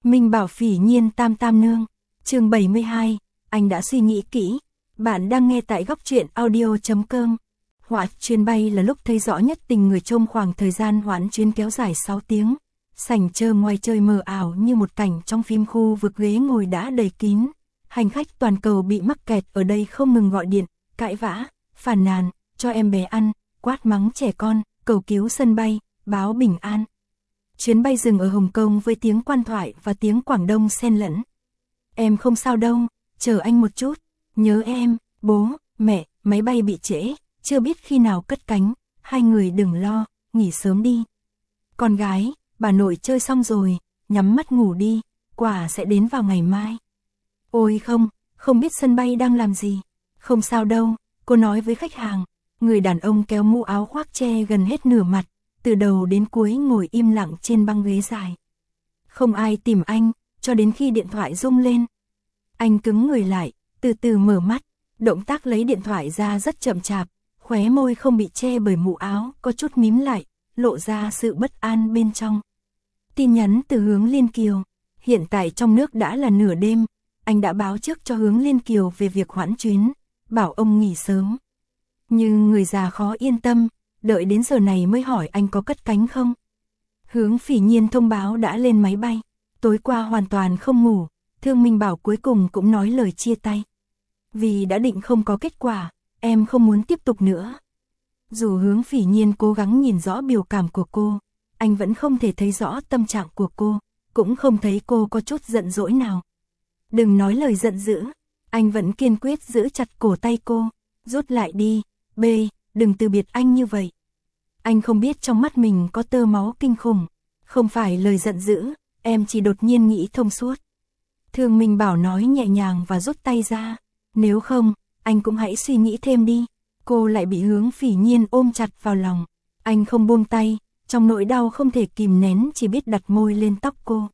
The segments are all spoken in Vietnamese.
Minh Bảo Phỉ Nhiên Tam Tam Nương, chương 72, anh đã suy nghĩ kỹ. Bạn đang nghe tại góc truyện audio.com. Hoãn chuyến bay là lúc thấy rõ nhất tình người trong khoảng thời gian hoãn chuyến kéo dài 6 tiếng. Sảnh chờ ngoài trời mờ ảo như một cảnh trong phim, khu vực ghế ngồi đã đầy kín. Hành khách toàn cầu bị mắc kẹt ở đây không ngừng gọi điện, cãi vã, phàn nàn, cho em bé ăn, quát mắng trẻ con, cầu cứu sân bay, báo bình an. Chuyến bay dừng ở Hồng Kông với tiếng quan thoại và tiếng Quảng Đông xen lẫn. Em không sao đâu, chờ anh một chút, nhớ em, bố, mẹ, máy bay bị trễ, chưa biết khi nào cất cánh, hai người đừng lo, nghỉ sớm đi. Con gái, bà nội chơi xong rồi, nhắm mắt ngủ đi, quà sẽ đến vào ngày mai. Ôi không biết sân bay đang làm gì. Không sao đâu, cô nói với khách hàng. Người đàn ông kéo mũ áo khoác che gần hết nửa mặt, từ đầu đến cuối ngồi im lặng trên băng ghế dài. Không ai tìm anh, cho đến khi điện thoại rung lên. Anh cứng người lại, từ từ mở mắt, động tác lấy điện thoại ra rất chậm chạp, khóe môi không bị che bởi mũ áo, có chút mím lại, lộ ra sự bất an bên trong. Tin nhắn từ Hướng Liên Kiều. Hiện tại trong nước đã là nửa đêm, anh đã báo trước cho Hướng Liên Kiều về việc hoãn chuyến, bảo ông nghỉ sớm. Nhưng người già khó yên tâm, đợi đến giờ này mới hỏi anh có cất cánh không. Hướng Phỉ Nhiên thông báo đã lên máy bay, tối qua hoàn toàn không ngủ, Thương Minh Bảo cuối cùng cũng nói lời chia tay. Vì đã định không có kết quả, em không muốn tiếp tục nữa. Dù Hướng Phỉ Nhiên cố gắng nhìn rõ biểu cảm của cô, anh vẫn không thể thấy rõ tâm trạng của cô, cũng không thấy cô có chút giận dỗi nào. Đừng nói lời giận dữ, anh vẫn kiên quyết giữ chặt cổ tay cô, rút lại đi, đừng từ biệt anh như vậy. Anh không biết trong mắt mình có tơ máu kinh khủng, không phải lời giận dữ, em chỉ đột nhiên nghĩ thông suốt. Thương Minh Bảo nói nhẹ nhàng và rút tay ra, nếu không, anh cũng hãy suy nghĩ thêm đi. Cô lại bị Hướng Phỉ Nhiên ôm chặt vào lòng, anh không buông tay, trong nỗi đau không thể kìm nén chỉ biết đặt môi lên tóc cô.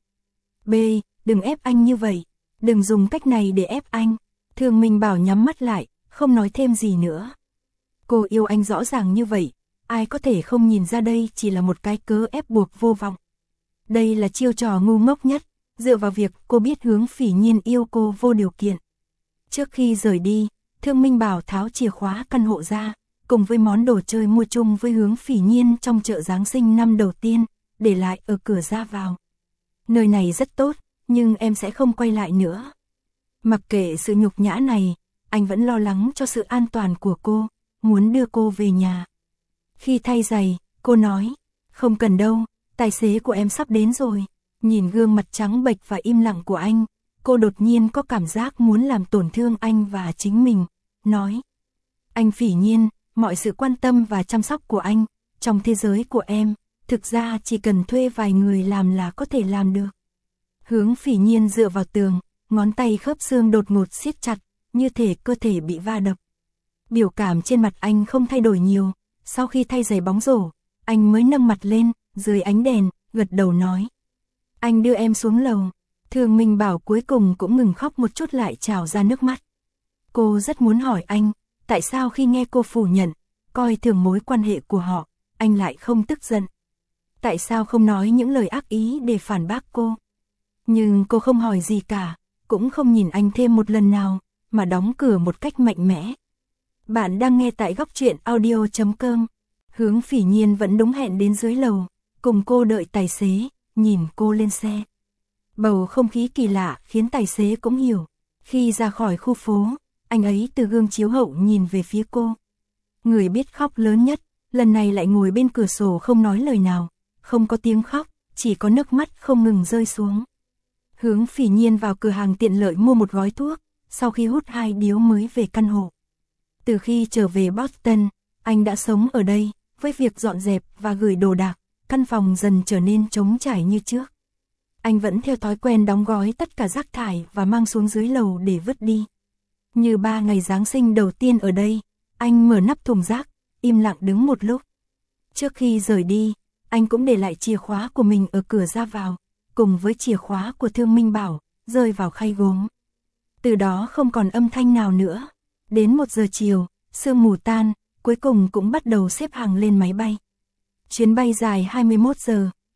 Đừng ép anh như vậy, đừng dùng cách này để ép anh. Thương Minh Bảo nhắm mắt lại, không nói thêm gì nữa. Cô yêu anh rõ ràng như vậy, ai có thể không nhìn ra đây chỉ là một cái cớ ép buộc vô vọng. Đây là chiêu trò ngu ngốc nhất, dựa vào việc cô biết Hướng Phỉ Nhiên yêu cô vô điều kiện. Trước khi rời đi, Thương Minh Bảo tháo chìa khóa căn hộ ra, cùng với món đồ chơi mua chung với Hướng Phỉ Nhiên trong chợ Giáng sinh năm đầu tiên, để lại ở cửa ra vào. Nơi này rất tốt, nhưng em sẽ không quay lại nữa. Mặc kệ sự nhục nhã này, anh vẫn lo lắng cho sự an toàn của cô, muốn đưa cô về nhà. Khi thay giày, cô nói, không cần đâu, tài xế của em sắp đến rồi. Nhìn gương mặt trắng bệch và im lặng của anh, cô đột nhiên có cảm giác muốn làm tổn thương anh và chính mình, nói. Anh Phỉ Nhiên, mọi sự quan tâm và chăm sóc của anh, trong thế giới của em, thực ra chỉ cần thuê vài người làm là có thể làm được. Hướng Phỉ Nhiên dựa vào tường, ngón tay khớp xương đột ngột siết chặt, như thể cơ thể bị va đập. Biểu cảm trên mặt anh không thay đổi nhiều, sau khi thay giày bóng rổ, anh mới nâng mặt lên, dưới ánh đèn, gật đầu nói. Anh đưa em xuống lầu. Thương Minh Bảo cuối cùng cũng ngừng khóc một chút lại trào ra nước mắt. Cô rất muốn hỏi anh, tại sao khi nghe cô phủ nhận, coi thường mối quan hệ của họ, anh lại không tức giận. Tại sao không nói những lời ác ý để phản bác cô. Nhưng cô không hỏi gì cả, cũng không nhìn anh thêm một lần nào, mà đóng cửa một cách mạnh mẽ. Bạn đang nghe tại góc truyện audio.com. Hướng Phỉ Nhiên vẫn đúng hẹn đến dưới lầu, cùng cô đợi tài xế, nhìn cô lên xe. Bầu không khí kỳ lạ khiến tài xế cũng hiểu. Khi ra khỏi khu phố, anh ấy từ gương chiếu hậu nhìn về phía cô. Người biết khóc lớn nhất, lần này lại ngồi bên cửa sổ không nói lời nào, không có tiếng khóc, chỉ có nước mắt không ngừng rơi xuống. Hướng Phỉ Nhiên vào cửa hàng tiện lợi mua một gói thuốc, sau khi hút 2 điếu mới về căn hộ. Từ khi trở về Boston, anh đã sống ở đây, với việc dọn dẹp và gửi đồ đạc, căn phòng dần trở nên trống trải như trước. Anh vẫn theo thói quen đóng gói tất cả rác thải và mang xuống dưới lầu để vứt đi. Như 3 ngày Giáng sinh đầu tiên ở đây, anh mở nắp thùng rác, im lặng đứng một lúc. Trước khi rời đi, anh cũng để lại chìa khóa của mình ở cửa ra vào, cùng với chìa khóa của Thương Minh Bảo, rơi vào khay gốm. Từ đó không còn âm thanh nào nữa. Đến 1 giờ chiều, sương mù tan, cuối cùng cũng bắt đầu xếp hàng lên máy bay. Chuyến bay dài 21 giờ,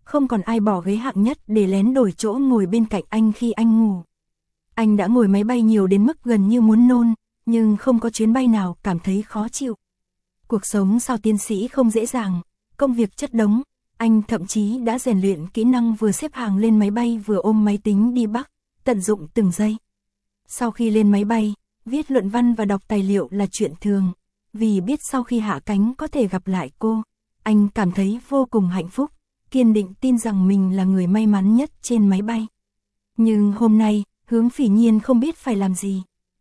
không còn ai bỏ ghế hạng nhất để lén đổi chỗ ngồi bên cạnh anh khi anh ngủ. Anh đã ngồi máy bay nhiều đến mức gần như muốn nôn, nhưng không có chuyến bay nào cảm thấy khó chịu. Cuộc sống sau tiến sĩ không dễ dàng, công việc chất đống, anh thậm chí đã rèn luyện kỹ năng vừa xếp hàng lên máy bay vừa ôm máy tính đi Bắc, tận dụng từng giây. Sau khi lên máy bay, viết luận văn và đọc tài liệu là chuyện thường, vì biết sau khi hạ cánh có thể gặp lại cô, anh cảm thấy vô cùng hạnh phúc, kiên định tin rằng mình là người may mắn nhất trên máy bay. Nhưng hôm nay, Hướng Phỉ Nhiên không biết phải làm gì.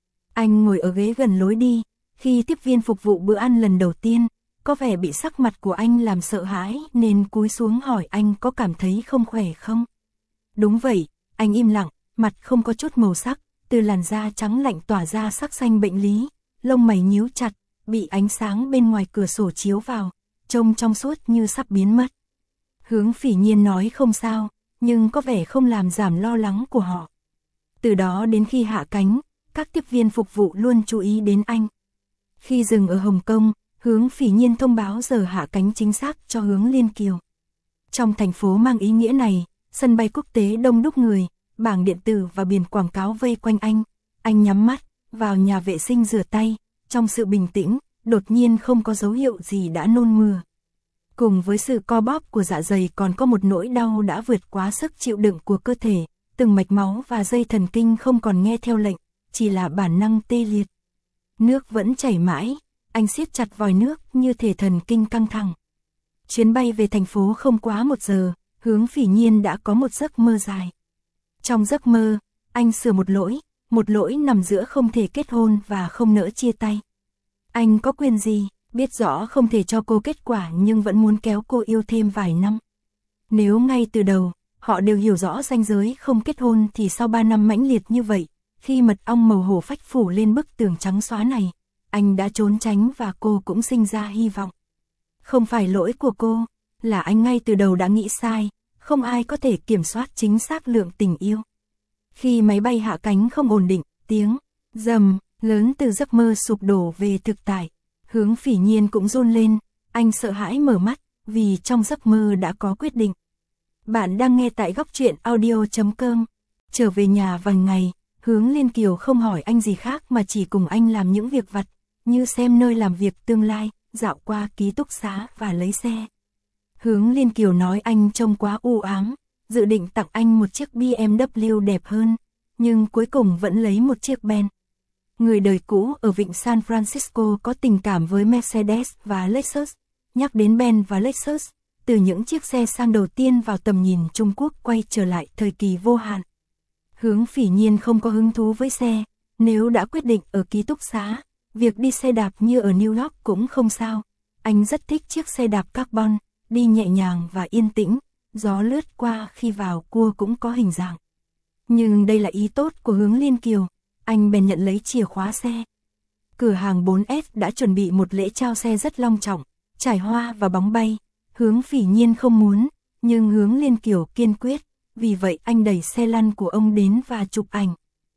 Anh ngồi ở ghế gần lối đi, khi tiếp viên phục vụ bữa ăn lần đầu tiên, có vẻ bị sắc mặt của anh làm sợ hãi nên cúi xuống hỏi anh có cảm thấy không khỏe không. Đúng vậy, anh im lặng, mặt không có chút màu sắc, từ làn da trắng lạnh tỏa ra sắc xanh bệnh lý, lông mày nhíu chặt, bị ánh sáng bên ngoài cửa sổ chiếu vào, trông trong suốt như sắp biến mất. Hướng Phỉ Nhiên nói không sao, nhưng có vẻ không làm giảm lo lắng của họ. Từ đó đến khi hạ cánh, các tiếp viên phục vụ luôn chú ý đến anh. Khi dừng ở Hồng Kông, Hướng Phỉ Nhiên thông báo giờ hạ cánh chính xác cho Hướng Liên Kiều. Trong thành phố mang ý nghĩa này, sân bay quốc tế đông đúc người, bảng điện tử và biển quảng cáo vây quanh anh nhắm mắt, vào nhà vệ sinh rửa tay, trong sự bình tĩnh, đột nhiên không có dấu hiệu gì đã nôn mửa. Cùng với sự co bóp của dạ dày còn có một nỗi đau đã vượt quá sức chịu đựng của cơ thể, từng mạch máu và dây thần kinh không còn nghe theo lệnh, chỉ là bản năng tê liệt. Nước vẫn chảy mãi, anh siết chặt vòi nước như thể thần kinh căng thẳng. Chuyến bay về thành phố không quá 1 giờ, Hướng Phỉ Nhiên đã có một giấc mơ dài. Trong giấc mơ, anh sửa một lỗi nằm giữa không thể kết hôn và không nỡ chia tay. Anh có quyền gì, biết rõ không thể cho cô kết quả nhưng vẫn muốn kéo cô yêu thêm vài năm. Nếu ngay từ đầu, họ đều hiểu rõ ranh giới không kết hôn thì sau 3 năm mãnh liệt như vậy, khi mật ong màu hổ phách phủ lên bức tường trắng xóa này, anh đã trốn tránh và cô cũng sinh ra hy vọng. Không phải lỗi của cô, là anh ngay từ đầu đã nghĩ sai, không ai có thể kiểm soát chính xác lượng tình yêu. Khi máy bay hạ cánh không ổn định, tiếng rầm lớn từ giấc mơ sụp đổ về thực tại, Hướng Phỉ Nhiên cũng run lên, anh sợ hãi mở mắt, vì trong giấc mơ đã có quyết định. Bạn đang nghe tại góc truyện audio.com. Trở về nhà vài ngày, Hướng Liên Kiều không hỏi anh gì khác mà chỉ cùng anh làm những việc vặt, như xem nơi làm việc tương lai, dạo qua ký túc xá và lấy xe. Hướng Liên Kiều nói anh trông quá u ám, dự định tặng anh một chiếc BMW đẹp hơn, nhưng cuối cùng vẫn lấy một chiếc Benz. Người đời cũ ở vịnh San Francisco có tình cảm với Mercedes và Lexus, nhắc đến Benz và Lexus, từ những chiếc xe sang đầu tiên vào tầm nhìn Trung Quốc quay trở lại thời kỳ vô hạn. Hướng Phỉ Nhiên không có hứng thú với xe, nếu đã quyết định ở ký túc xá, việc đi xe đạp như ở New York cũng không sao. Anh rất thích chiếc xe đạp carbon, đi nhẹ nhàng và yên tĩnh, gió lướt qua khi vào cua cũng có hình dạng. Nhưng đây là ý tốt của Hướng Liên Kiều, anh bèn nhận lấy chìa khóa xe. Cửa hàng 4S đã chuẩn bị một lễ trao xe rất long trọng, trải hoa và bóng bay. Hướng Phỉ Nhiên không muốn, nhưng Hướng Liên Kiều kiên quyết, vì vậy anh đẩy xe lăn của ông đến và chụp ảnh.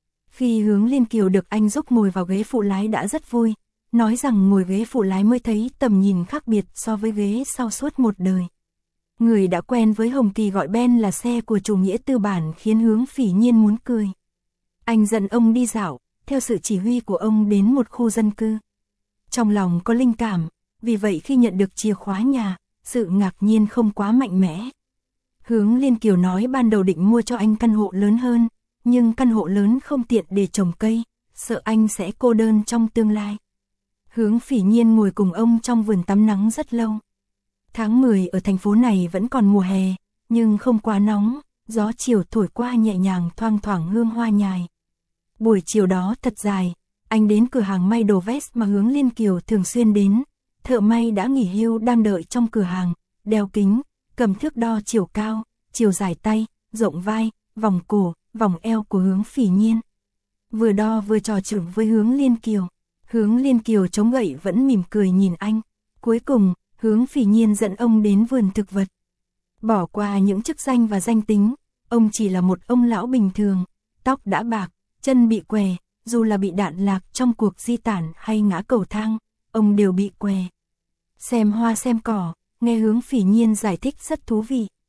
Khi Hướng Liên Kiều được anh giúp ngồi vào ghế phụ lái đã rất vui, nói rằng ngồi ghế phụ lái mới thấy tầm nhìn khác biệt so với ghế sau suốt một đời. Người đã quen với Hồng Kỳ gọi Ben là xe của chủ nghĩa tư bản khiến Hướng Phỉ Nhiên muốn cười. Anh dẫn ông đi dạo, theo sự chỉ huy của ông đến một khu dân cư. Trong lòng có linh cảm, vì vậy khi nhận được chìa khóa nhà, sự ngạc nhiên không quá mạnh mẽ. Hướng Liên Kiều nói ban đầu định mua cho anh căn hộ lớn hơn, nhưng căn hộ lớn không tiện để trồng cây, sợ anh sẽ cô đơn trong tương lai. Hướng Phỉ Nhiên ngồi cùng ông trong vườn tắm nắng rất lâu. Tháng 10 ở thành phố này vẫn còn mùa hè, nhưng không quá nóng, gió chiều thổi qua nhẹ nhàng thoang thoảng hương hoa nhài. Buổi chiều đó thật dài, anh đến cửa hàng may đồ vest mà Hướng Liên Kiều thường xuyên đến. Thợ may đã nghỉ hưu đang đợi trong cửa hàng, đeo kính, cầm thước đo chiều cao, chiều dài tay, rộng vai, vòng cổ, vòng eo của Hướng Phỉ Nhiên. Vừa đo vừa trò chuyện với Hướng Liên Kiều. Hướng Liên Kiều chống gậy vẫn mỉm cười nhìn anh. Cuối cùng, Hướng Phỉ Nhiên dẫn ông đến vườn thực vật. Bỏ qua những chức danh và danh tính, ông chỉ là một ông lão bình thường, tóc đã bạc, chân bị què, dù là bị đạn lạc trong cuộc di tản hay ngã cầu thang, ông đều bị què. Xem hoa xem cỏ, nghe Hướng Phỉ Nhiên giải thích rất thú vị.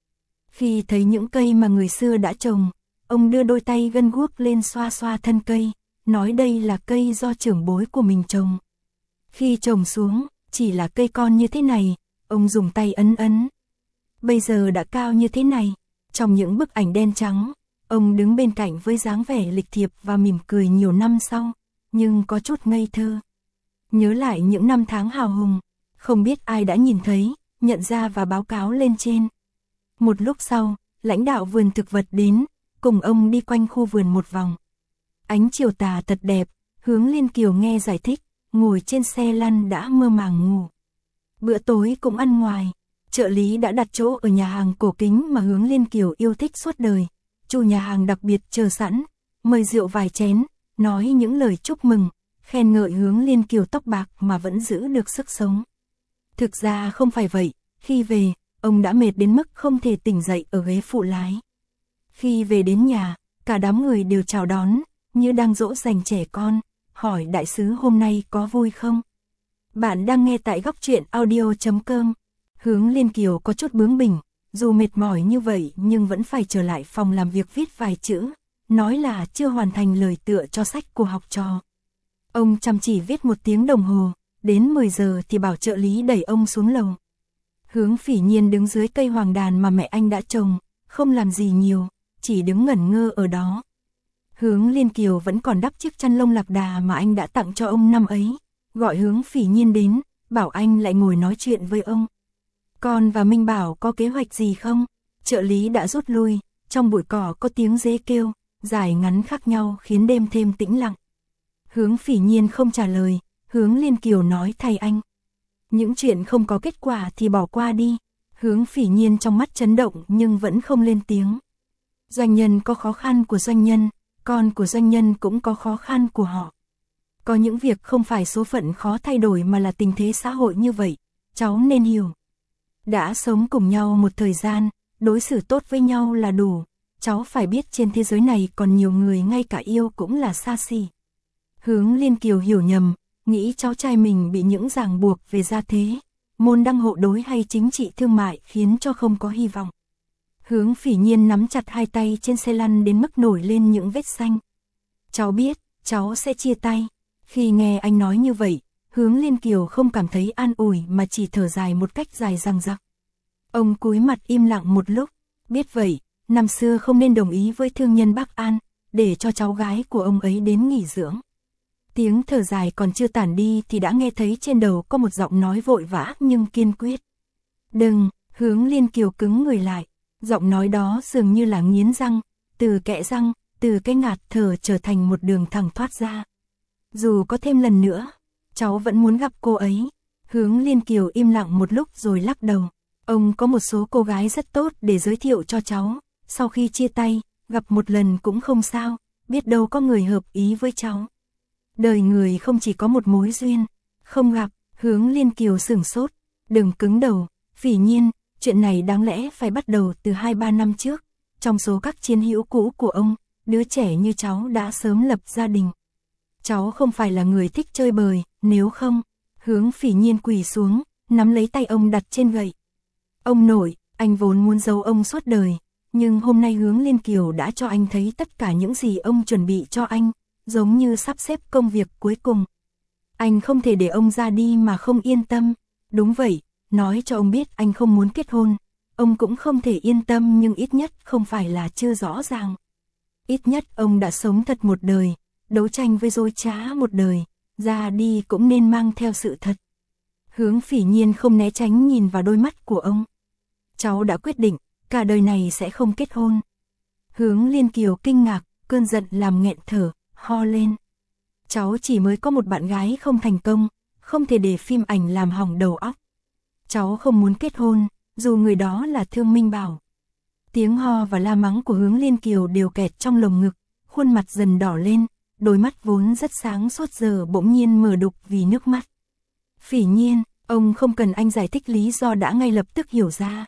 Khi thấy những cây mà người xưa đã trồng, ông đưa đôi tay gân guốc lên xoa xoa thân cây, nói đây là cây do trưởng bối của mình trồng. Khi trồng xuống, chỉ là cây con như thế này, ông dùng tay ấn ấn. Bây giờ đã cao như thế này, trong những bức ảnh đen trắng, ông đứng bên cạnh với dáng vẻ lịch thiệp và mỉm cười nhiều năm sau, nhưng có chút ngây thơ. Nhớ lại những năm tháng hào hùng, không biết ai đã nhìn thấy, nhận ra và báo cáo lên trên. Một lúc sau, lãnh đạo vườn thực vật đến, cùng ông đi quanh khu vườn một vòng. Ánh chiều tà thật đẹp, Hướng Liên Kiều nghe giải thích, ngồi trên xe lăn đã mơ màng ngủ. Bữa tối cũng ăn ngoài, trợ lý đã đặt chỗ ở nhà hàng cổ kính mà Hướng Liên Kiều yêu thích suốt đời. Chủ nhà hàng đặc biệt chờ sẵn, mời rượu vài chén, nói những lời chúc mừng, khen ngợi Hướng Liên Kiều tóc bạc mà vẫn giữ được sức sống. Thực ra không phải vậy, khi về, ông đã mệt đến mức không thể tỉnh dậy ở ghế phụ lái. Khi về đến nhà, cả đám người đều chào đón, như đang dỗ dành trẻ con, hỏi đại sứ hôm nay có vui không? Bạn đang nghe tại góc truyện audio.com. Hướng Liên Kiều có chút bướng bỉnh, dù mệt mỏi như vậy nhưng vẫn phải trở lại phòng làm việc viết vài chữ, nói là chưa hoàn thành lời tựa cho sách của học trò. Ông chăm chỉ viết 1 tiếng đồng hồ, đến 10 giờ thì bảo trợ lý đẩy ông xuống lầu. Hướng Phỉ Nhiên đứng dưới cây hoàng đàn mà mẹ anh đã trồng, không làm gì nhiều, chỉ đứng ngẩn ngơ ở đó. Hướng Liên Kiều vẫn còn đắp chiếc chăn lông lạc đà mà anh đã tặng cho ông năm ấy, gọi Hướng Phỉ Nhiên đến, bảo anh lại ngồi nói chuyện với ông. Con và Minh Bảo có kế hoạch gì không? Trợ lý đã rút lui, trong bụi cỏ có tiếng dế kêu, dài ngắn khác nhau khiến đêm thêm tĩnh lặng. Hướng Phỉ Nhiên không trả lời, Hướng Liên Kiều nói thay anh. Những chuyện không có kết quả thì bỏ qua đi. Hướng Phỉ Nhiên trong mắt chấn động nhưng vẫn không lên tiếng. Doanh nhân có khó khăn của doanh nhân, con của doanh nhân cũng có khó khăn của họ. Có những việc không phải số phận khó thay đổi mà là tình thế xã hội như vậy, cháu nên hiểu. Đã sống cùng nhau một thời gian, đối xử tốt với nhau là đủ, cháu phải biết trên thế giới này còn nhiều người ngay cả yêu cũng là xa xỉ. Hướng Liên Kiều hiểu nhầm, nghĩ cháu trai mình bị những ràng buộc về gia thế, môn đăng hộ đối hay chính trị thương mại khiến cho không có hy vọng. Hướng Phỉ Nhiên nắm chặt hai tay trên xe lăn đến mức nổi lên những vết xanh. Cháu biết, cháu sẽ chia tay. Khi nghe anh nói như vậy, Hướng Liên Kiều không cảm thấy an ủi mà chỉ thở dài một cách dài dằng dặc. Ông cúi mặt im lặng một lúc, biết vậy, năm xưa không nên đồng ý với thương nhân Bắc An, để cho cháu gái của ông ấy đến nghỉ dưỡng. Tiếng thở dài còn chưa tản đi thì đã nghe thấy trên đầu có một giọng nói vội vã nhưng kiên quyết. Đừng, Hướng Liên Kiều cứng người lại, giọng nói đó dường như là nghiến răng, từ kẽ răng, từ cái ngạt thở trở thành một đường thẳng thoát ra. Dù có thêm lần nữa, cháu vẫn muốn gặp cô ấy. Hướng Liên Kiều im lặng một lúc rồi lắc đầu. Ông có một số cô gái rất tốt để giới thiệu cho cháu, sau khi chia tay, gặp một lần cũng không sao, biết đâu có người hợp ý với cháu. Đời người không chỉ có một mối duyên, không gặp, Hướng Liên Kiều sửng sốt, đừng cứng đầu, Phỉ Nhiên, chuyện này đáng lẽ phải bắt đầu từ 2-3 năm trước, trong số các chiến hữu cũ của ông, đứa trẻ như cháu đã sớm lập gia đình. Cháu không phải là người thích chơi bời, nếu không, Hướng Phỉ Nhiên quỳ xuống, nắm lấy tay ông đặt trên gậy. Ông nội, anh vốn muốn giấu ông suốt đời, nhưng hôm nay Hướng Liên Kiều đã cho anh thấy tất cả những gì ông chuẩn bị cho anh, giống như sắp xếp công việc cuối cùng. Anh không thể để ông ra đi mà không yên tâm. Đúng vậy, nói cho ông biết anh không muốn kết hôn. Ông cũng không thể yên tâm nhưng ít nhất không phải là chưa rõ ràng. Ít nhất ông đã sống thật một đời, đấu tranh với dối trá một đời, ra đi cũng nên mang theo sự thật. Hướng Phỉ Nhiên không né tránh nhìn vào đôi mắt của ông. Cháu đã quyết định, cả đời này sẽ không kết hôn. Hướng Liên Kiều kinh ngạc, cơn giận làm nghẹn thở, ho lên. Cháu chỉ mới có một bạn gái không thành công, không thể để phim ảnh làm hỏng đầu óc. Cháu không muốn kết hôn, dù người đó là Thương Minh Bảo. Tiếng ho và la mắng của Hướng Liên Kiều đều kẹt trong lồng ngực, khuôn mặt dần đỏ lên, đôi mắt vốn rất sáng suốt giờ bỗng nhiên mở đục vì nước mắt. Phỉ Nhiên, ông không cần anh giải thích lý do đã ngay lập tức hiểu ra.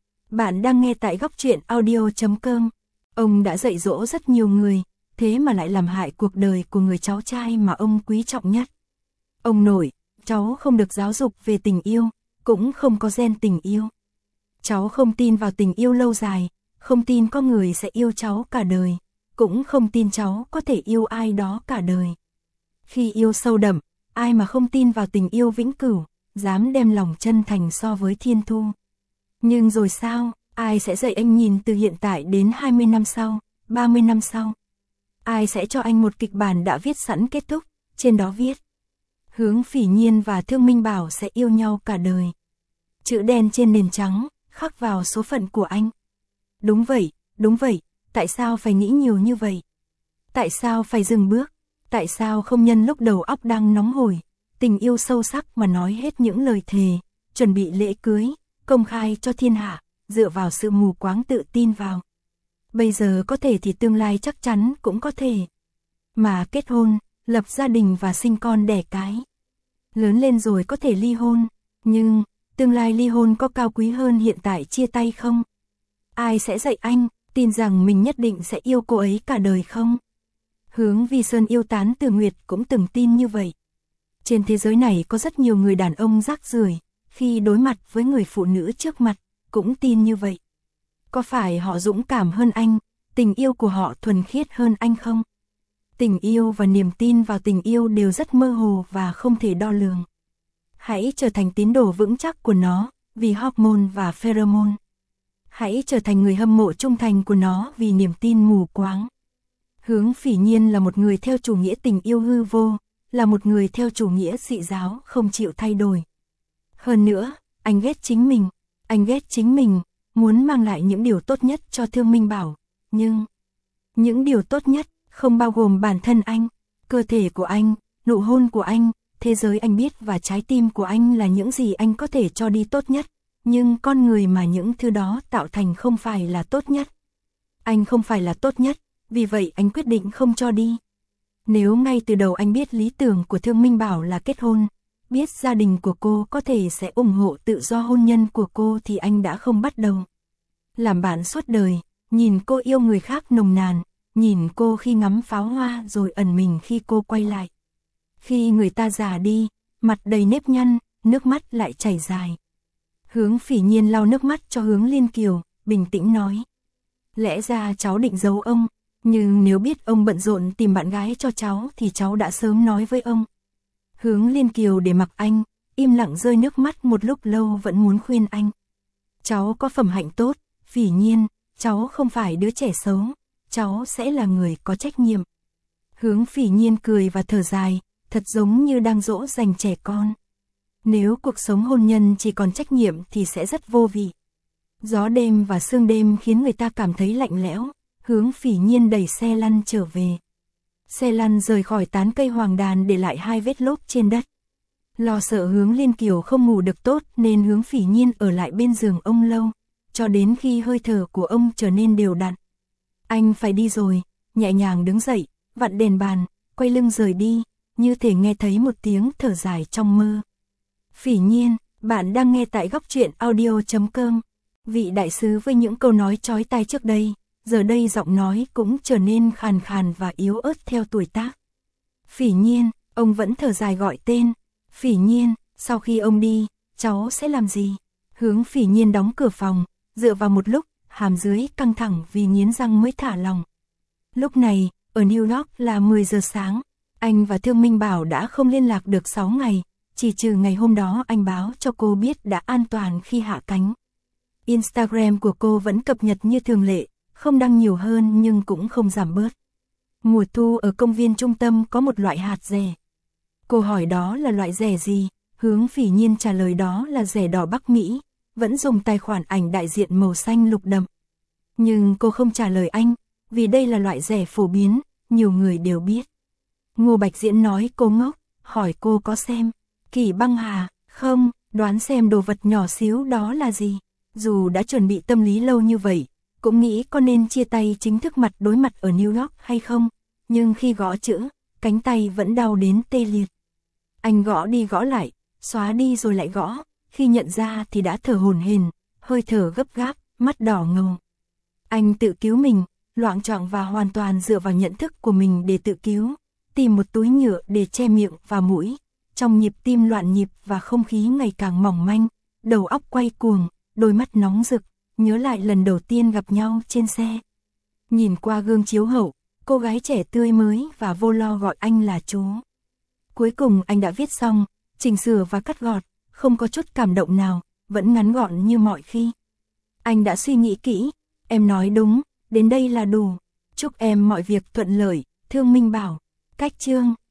Bạn đang nghe tại góc truyện audio.com. Ông đã dạy dỗ rất nhiều người, thế mà lại làm hại cuộc đời của người cháu trai mà ông quý trọng nhất. Ông nội, cháu không được giáo dục về tình yêu, cũng không có gen tình yêu. Cháu không tin vào tình yêu lâu dài, không tin có người sẽ yêu cháu cả đời, cũng không tin cháu có thể yêu ai đó cả đời. Khi yêu sâu đậm, ai mà không tin vào tình yêu vĩnh cửu, dám đem lòng chân thành so với thiên thu. Nhưng rồi sao, ai sẽ dạy anh nhìn từ hiện tại đến 20 năm sau, 30 năm sau? Ai sẽ cho anh một kịch bản đã viết sẵn kết thúc, trên đó viết Hướng Phỉ Nhiên và Thương Minh Bảo sẽ yêu nhau cả đời. Chữ đen trên nền trắng, khắc vào số phận của anh. Đúng vậy, tại sao phải nghĩ nhiều như vậy? Tại sao phải dừng bước? Tại sao không nhân lúc đầu óc đang nóng hổi, tình yêu sâu sắc mà nói hết những lời thề, chuẩn bị lễ cưới, công khai cho thiên hạ, dựa vào sự mù quáng tự tin vào. Bây giờ có thể thì tương lai chắc chắn cũng có thể. Mà kết hôn, lập gia đình và sinh con đẻ cái. Lớn lên rồi có thể ly hôn, nhưng tương lai ly hôn có cao quý hơn hiện tại chia tay không? Ai sẽ dạy anh, tin rằng mình nhất định sẽ yêu cô ấy cả đời không? Hướng Vi Sơn yêu Tán Từ Nguyệt cũng từng tin như vậy. Trên thế giới này có rất nhiều người đàn ông rác rưởi, khi đối mặt với người phụ nữ trước mặt, cũng tin như vậy. Có phải họ dũng cảm hơn anh, tình yêu của họ thuần khiết hơn anh không? Tình yêu và niềm tin vào tình yêu đều rất mơ hồ và không thể đo lường. Hãy trở thành tín đồ vững chắc của nó, vì hormone và pheromone. Hãy trở thành người hâm mộ trung thành của nó vì niềm tin mù quáng. Hướng Phỉ Nhiên là một người theo chủ nghĩa tình yêu hư vô, là một người theo chủ nghĩa dị giáo không chịu thay đổi. Hơn nữa, anh ghét chính mình, muốn mang lại những điều tốt nhất cho Thương Minh Bảo, nhưng những điều tốt nhất không bao gồm bản thân anh, cơ thể của anh, nụ hôn của anh, thế giới anh biết và trái tim của anh là những gì anh có thể cho đi tốt nhất, nhưng con người mà những thứ đó tạo thành không phải là tốt nhất. Anh không phải là tốt nhất, vì vậy anh quyết định không cho đi. Nếu ngay từ đầu anh biết lý tưởng của Thương Minh Bảo là kết hôn, biết gia đình của cô có thể sẽ ủng hộ tự do hôn nhân của cô thì anh đã không bắt đầu làm bạn suốt đời, nhìn cô yêu người khác nồng nàn, nhìn cô khi ngắm pháo hoa rồi ẩn mình khi cô quay lại. Khi người ta già đi, mặt đầy nếp nhăn, nước mắt lại chảy dài. Hướng Phỉ Nhiên lau nước mắt cho Hướng Liên Kiều, bình tĩnh nói. Lẽ ra cháu định giấu ông, nhưng nếu biết ông bận rộn tìm bạn gái cho cháu thì cháu đã sớm nói với ông. Hướng Liên Kiều để mặc anh, im lặng rơi nước mắt một lúc lâu vẫn muốn khuyên anh. Cháu có phẩm hạnh tốt, Phỉ Nhiên, cháu không phải đứa trẻ xấu, cháu sẽ là người có trách nhiệm. Hướng Phỉ Nhiên cười và thở dài, thật giống như đang dỗ dành trẻ con. Nếu cuộc sống hôn nhân chỉ còn trách nhiệm thì sẽ rất vô vị. Gió đêm và sương đêm khiến người ta cảm thấy lạnh lẽo. Hướng Phỉ Nhiên đẩy xe lăn trở về. Xe lăn rời khỏi tán cây hoàng đàn để lại 2 vết lốp trên đất. Lo sợ Hướng Liên Kiều không ngủ được tốt nên Hướng Phỉ Nhiên ở lại bên giường ông lâu, cho đến khi hơi thở của ông trở nên đều đặn. Anh phải đi rồi, nhẹ nhàng đứng dậy, vặn đèn bàn, quay lưng rời đi, như thể nghe thấy một tiếng thở dài trong mơ. Phỉ Nhiên, bạn đang nghe tại Góc Truyện Audio.com. Vị đại sứ với những câu nói chói tai trước đây, giờ đây giọng nói cũng trở nên khàn khàn và yếu ớt theo tuổi tác. Phỉ Nhiên, ông vẫn thở dài gọi tên. Phỉ Nhiên, sau khi ông đi, cháu sẽ làm gì? Hướng Phỉ Nhiên đóng cửa phòng, dựa vào một lúc, hàm dưới căng thẳng vì nghiến răng mới thả lòng. Lúc này, ở New York là 10 giờ sáng, anh và Thương Minh Bảo đã không liên lạc được 6 ngày, chỉ trừ ngày hôm đó anh báo cho cô biết đã an toàn khi hạ cánh. Instagram của cô vẫn cập nhật như thường lệ, không đăng nhiều hơn nhưng cũng không giảm bớt. Mùa thu ở công viên trung tâm có một loại hạt dẻ. Cô hỏi đó là loại dẻ gì, Hướng Phỉ Nhiên trả lời đó là dẻ đỏ Bắc Mỹ, vẫn dùng tài khoản ảnh đại diện màu xanh lục đậm. Nhưng cô không trả lời anh, vì đây là loại dẻ phổ biến, nhiều người đều biết. Ngô Bạch Diễn nói cô ngốc, hỏi cô có xem Kỷ Băng Hà không, đoán xem đồ vật nhỏ xíu đó là gì. Dù đã chuẩn bị tâm lý lâu như vậy, cũng nghĩ có nên chia tay chính thức mặt đối mặt ở New York hay không, nhưng khi gõ chữ, cánh tay vẫn đau đến tê liệt. Anh gõ đi gõ lại, xóa đi rồi lại gõ, khi nhận ra thì đã thở hổn hển, hơi thở gấp gáp, mắt đỏ ngầu. Anh tự cứu mình, loạng choạng và hoàn toàn dựa vào nhận thức của mình để tự cứu, tìm một túi nhựa để che miệng và mũi. Trong nhịp tim loạn nhịp và không khí ngày càng mỏng manh, đầu óc quay cuồng, đôi mắt nóng rực, nhớ lại lần đầu tiên gặp nhau trên xe. Nhìn qua gương chiếu hậu, cô gái trẻ tươi mới và vô lo gọi anh là chú. Cuối cùng anh đã viết xong, chỉnh sửa và cắt gọt, không có chút cảm động nào, vẫn ngắn gọn như mọi khi. Anh đã suy nghĩ kỹ, em nói đúng, đến đây là đủ. Chúc em mọi việc thuận lợi, Thương Minh bảo. Cách chương